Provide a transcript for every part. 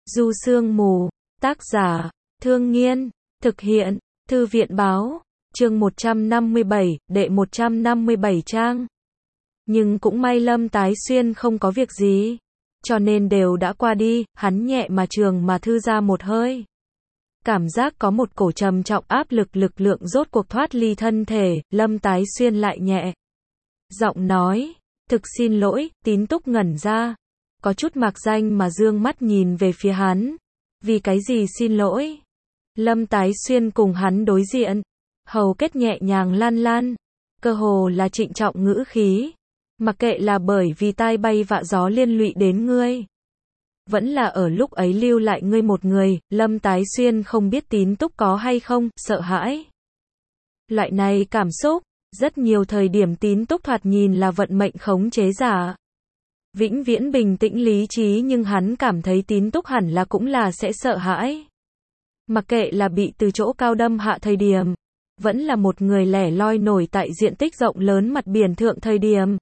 Du Sương Mù, tác giả, Thương Nghiên, thực hiện, Thư viện Báo, chương 157, đệ 157 trang. Nhưng cũng may Lâm Tái Xuyên không có việc gì, cho nên đều đã qua đi, hắn nhẹ mà trường mà thư ra một hơi. Cảm giác có một cổ trầm trọng áp lực lực lượng rốt cuộc thoát ly thân thể, Lâm Tái Xuyên lại nhẹ giọng nói, thực xin lỗi, Tín Túc ngẩn ra, có chút mạc danh mà dương mắt nhìn về phía hắn. Vì cái gì xin lỗi? Lâm Tái Xuyên cùng hắn đối diện, hầu kết nhẹ nhàng lan lan, cơ hồ là trịnh trọng ngữ khí. Mặc kệ là bởi vì tai bay vạ gió liên lụy đến ngươi, vẫn là ở lúc ấy lưu lại ngươi một người, Lâm Tái Xuyên không biết Tín Túc có hay không, sợ hãi. Loại này cảm xúc, rất nhiều thời điểm Tín Túc thoạt nhìn là vận mệnh khống chế giả. Vĩnh viễn bình tĩnh lý trí, nhưng hắn cảm thấy Tín Túc hẳn là cũng là sẽ sợ hãi. Mặc kệ là bị từ chỗ cao đâm hạ thời điểm, vẫn là một người lẻ loi nổi tại diện tích rộng lớn mặt biển thượng thời điểm.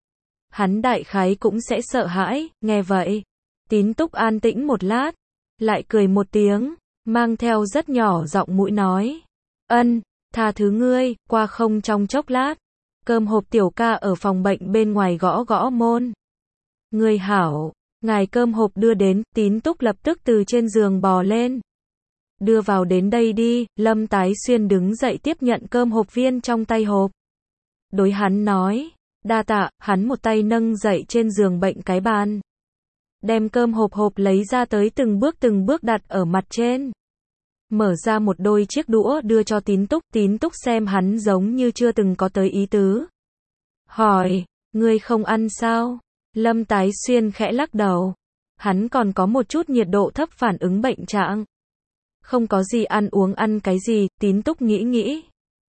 Hắn đại khái cũng sẽ sợ hãi, nghe vậy. Tín Túc an tĩnh một lát, lại cười một tiếng, mang theo rất nhỏ giọng mũi nói. Ân, tha thứ ngươi, qua không trong chốc lát. Cơm hộp tiểu ca ở phòng bệnh bên ngoài gõ gõ môn. Ngươi hảo, ngài cơm hộp đưa đến, Tín Túc lập tức từ trên giường bò lên. Đưa vào đến đây đi, Lâm Tái Xuyên đứng dậy tiếp nhận cơm hộp viên trong tay hộp. Đối hắn nói, đa tạ, hắn một tay nâng dậy trên giường bệnh cái bàn. Đem cơm hộp lấy ra tới từng bước đặt ở mặt trên. Mở ra một đôi chiếc đũa đưa cho Tín Túc xem hắn giống như chưa từng có tới ý tứ. Hỏi, ngươi không ăn sao? Lâm Tái Xuyên khẽ lắc đầu. Hắn còn có một chút nhiệt độ thấp phản ứng bệnh trạng. Không có gì ăn uống, ăn cái gì, Tín Túc nghĩ.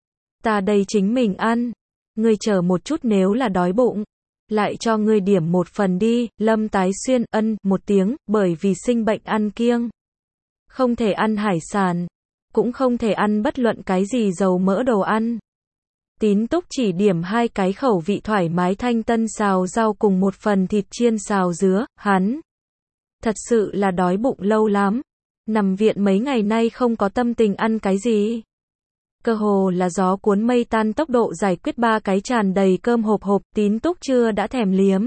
Ta đây chính mình ăn. Ngươi chờ một chút, nếu là đói bụng, lại cho ngươi điểm một phần đi. Lâm Tái Xuyên ân một tiếng, bởi vì sinh bệnh ăn kiêng. Không thể ăn hải sản, cũng không thể ăn bất luận cái gì dầu mỡ đồ ăn. Tín Túc chỉ điểm 2 cái khẩu vị thoải mái thanh tân xào rau cùng một phần thịt chiên xào dứa, hắn thật sự là đói bụng lâu lắm. Nằm viện mấy ngày nay không có tâm tình ăn cái gì. Cơ hồ là gió cuốn mây tan tốc độ giải quyết 3 cái tràn đầy cơm hộp, Tín Túc chưa đã thèm liếm.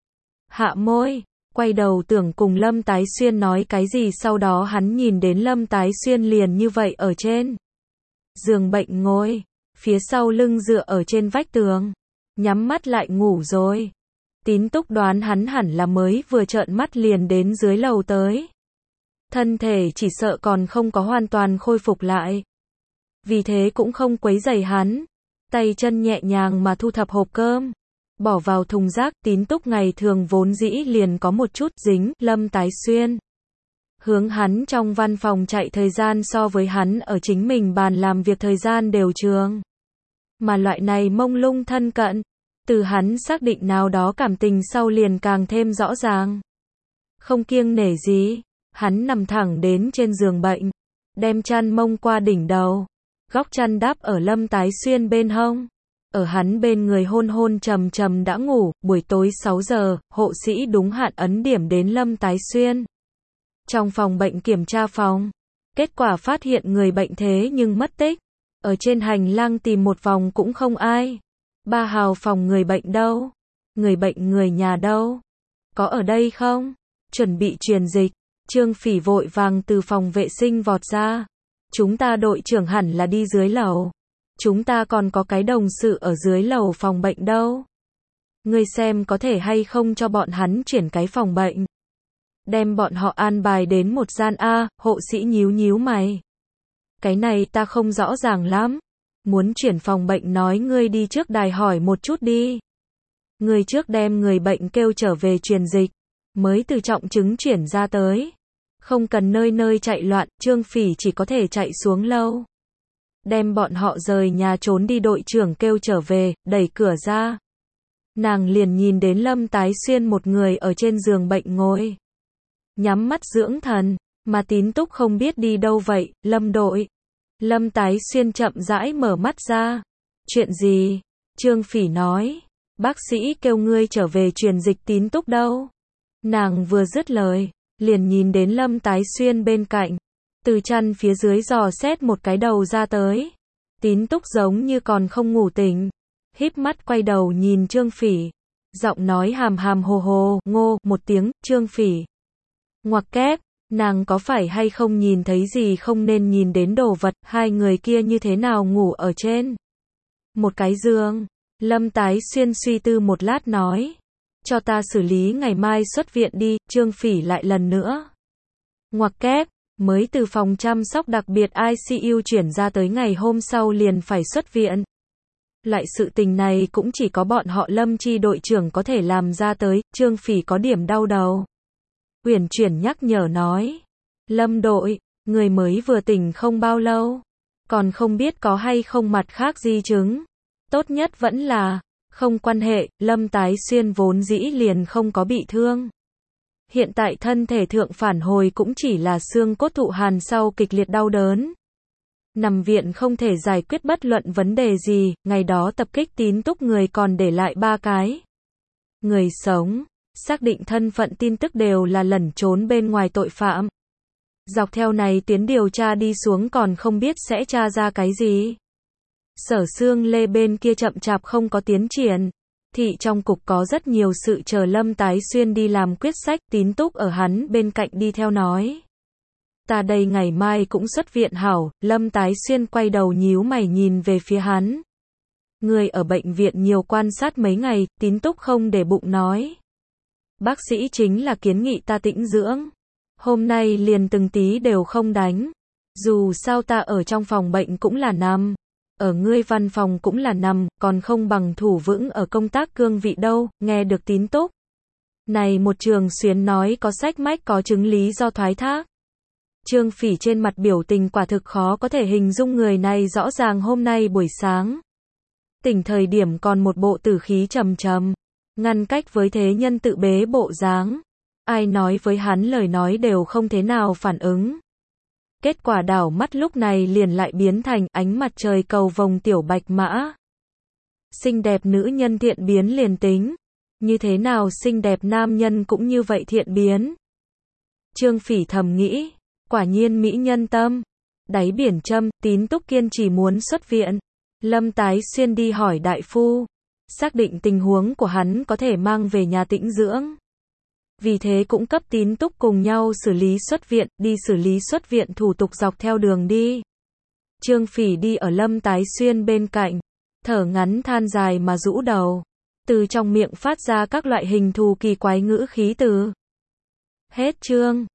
Hạ môi, quay đầu tưởng cùng Lâm Tái Xuyên nói cái gì, sau đó hắn nhìn đến Lâm Tái Xuyên liền như vậy ở trên giường bệnh ngồi, phía sau lưng dựa ở trên vách tường, nhắm mắt lại ngủ rồi. Tín Túc đoán hắn hẳn là mới vừa trợn mắt liền đến dưới lầu tới. Thân thể chỉ sợ còn không có hoàn toàn khôi phục lại. Vì thế cũng không quấy rầy hắn. Tay chân nhẹ nhàng mà thu thập hộp cơm, bỏ vào thùng rác. Tín Túc ngày thường vốn dĩ liền có một chút dính Lâm Tái Xuyên. Hướng hắn trong văn phòng chạy thời gian so với hắn ở chính mình bàn làm việc thời gian đều trường. Mà loại này mông lung thân cận, từ hắn xác định nào đó cảm tình sau liền càng thêm rõ ràng. Không kiêng nể gì, hắn nằm thẳng đến trên giường bệnh, đem chăn mông qua đỉnh đầu, góc chăn đáp ở Lâm Tái Xuyên bên hông. Ở hắn bên người hôn trầm trầm đã ngủ. Buổi tối 6 giờ, hộ sĩ đúng hạn ấn điểm đến Lâm Tái Xuyên. Trong phòng bệnh kiểm tra phòng, kết quả phát hiện người bệnh thế nhưng mất tích. Ở trên hành lang tìm một vòng cũng không ai. 3 hào phòng người bệnh đâu? Người bệnh người nhà đâu? Có ở đây không? Chuẩn bị truyền dịch. Trương Phỉ vội vàng từ phòng vệ sinh vọt ra. Chúng ta đội trưởng hẳn là đi dưới lầu. Chúng ta còn có cái đồng sự ở dưới lầu phòng bệnh đâu. Ngươi xem có thể hay không cho bọn hắn chuyển cái phòng bệnh. Đem bọn họ an bài đến một gian A. Hộ sĩ nhíu mày. Cái này ta không rõ ràng lắm. Muốn chuyển phòng bệnh nói ngươi đi trước đài hỏi một chút đi. Ngươi trước đem người bệnh kêu trở về truyền dịch, mới từ trọng chứng chuyển ra tới. Không cần nơi nơi chạy loạn. Trương Phỉ chỉ có thể chạy xuống lâu. Đem bọn họ rời nhà trốn đi. Đội trưởng kêu trở về, đẩy cửa ra. Nàng liền nhìn đến Lâm Tái Xuyên một người ở trên giường bệnh ngồi, nhắm mắt dưỡng thần, mà Tín Túc không biết đi đâu vậy. Lâm đội. Lâm Tái Xuyên chậm rãi mở mắt ra. Chuyện gì? Trương Phỉ nói. Bác sĩ kêu ngươi trở về truyền dịch. Tín Túc đâu? Nàng vừa dứt lời, liền nhìn đến Lâm Tái Xuyên bên cạnh, từ chăn phía dưới dò xét một cái đầu ra tới. Tín Túc giống như còn không ngủ tỉnh, híp mắt quay đầu nhìn Trương Phỉ, giọng nói hàm hàm hồ hồ, ngô một tiếng, Trương Phỉ. Ngoặc kép, nàng có phải hay không nhìn thấy gì không nên nhìn đến đồ vật, hai người kia như thế nào ngủ ở trên một cái giường. Lâm Tái Xuyên suy tư một lát nói, cho ta xử lý ngày mai xuất viện đi. Trương Phỉ lại lần nữa ngoặc kép, mới từ phòng chăm sóc đặc biệt ICU chuyển ra tới ngày hôm sau liền phải xuất viện. Lại sự tình này cũng chỉ có bọn họ Lâm chi đội trưởng có thể làm ra tới. Trương Phỉ có điểm đau đầu. Uyển chuyển nhắc nhở nói, Lâm đội, người mới vừa tỉnh không bao lâu, còn không biết có hay không mặt khác di chứng. Tốt nhất vẫn là, không quan hệ. Lâm Tái Xuyên vốn dĩ liền không có bị thương. Hiện tại thân thể thượng phản hồi cũng chỉ là xương cốt thụ hàn sau kịch liệt đau đớn. Nằm viện không thể giải quyết bất luận vấn đề gì. Ngày đó tập kích Tín Túc người còn để lại 3 cái người sống, xác định thân phận tin tức đều là lẩn trốn bên ngoài tội phạm. Dọc theo này tuyến điều tra đi xuống còn không biết sẽ tra ra cái gì. Sở Xương Lê bên kia chậm chạp không có tiến triển. Thị trong cục có rất nhiều sự chờ Lâm Tái Xuyên đi làm quyết sách. Tín Túc ở hắn bên cạnh đi theo nói, ta đây ngày mai cũng xuất viện hảo. Lâm Tái Xuyên quay đầu nhíu mày nhìn về phía hắn. Người ở bệnh viện nhiều quan sát mấy ngày. Tín Túc không để bụng nói, bác sĩ chính là kiến nghị ta tĩnh dưỡng. Hôm nay liền từng tí đều không đánh. Dù sao ta ở trong phòng bệnh cũng là nằm, ở ngươi văn phòng cũng là nằm, còn không bằng thủ vững ở công tác cương vị đâu. Nghe được Tín Túc này một trường xuyến nói có sách mách có chứng lý do thoái thác, Trương Phỉ trên mặt biểu tình quả thực khó có thể hình dung. Người này rõ ràng hôm nay buổi sáng tỉnh thời điểm còn một bộ tử khí trầm trầm, ngăn cách với thế nhân tự bế bộ dáng. Ai nói với hắn lời nói đều không thế nào phản ứng. Kết quả đảo mắt lúc này liền lại biến thành ánh mặt trời cầu vồng tiểu bạch mã. Xinh đẹp nữ nhân thiện biến liền tính, như thế nào xinh đẹp nam nhân cũng như vậy thiện biến. Trương Phỉ thầm nghĩ, quả nhiên mỹ nhân tâm. Đáy biển châm, Tín Túc kiên trì muốn xuất viện. Lâm Tái Xuyên đi hỏi đại phu, xác định tình huống của hắn có thể mang về nhà tĩnh dưỡng. Vì thế cũng cấp Tín Túc cùng nhau xử lý xuất viện. Đi xử lý xuất viện thủ tục dọc theo đường đi, Trương Phỉ đi ở Lâm Tái Xuyên bên cạnh, thở ngắn than dài mà rũ đầu, từ trong miệng phát ra các loại hình thù kỳ quái ngữ khí từ. Hết chương.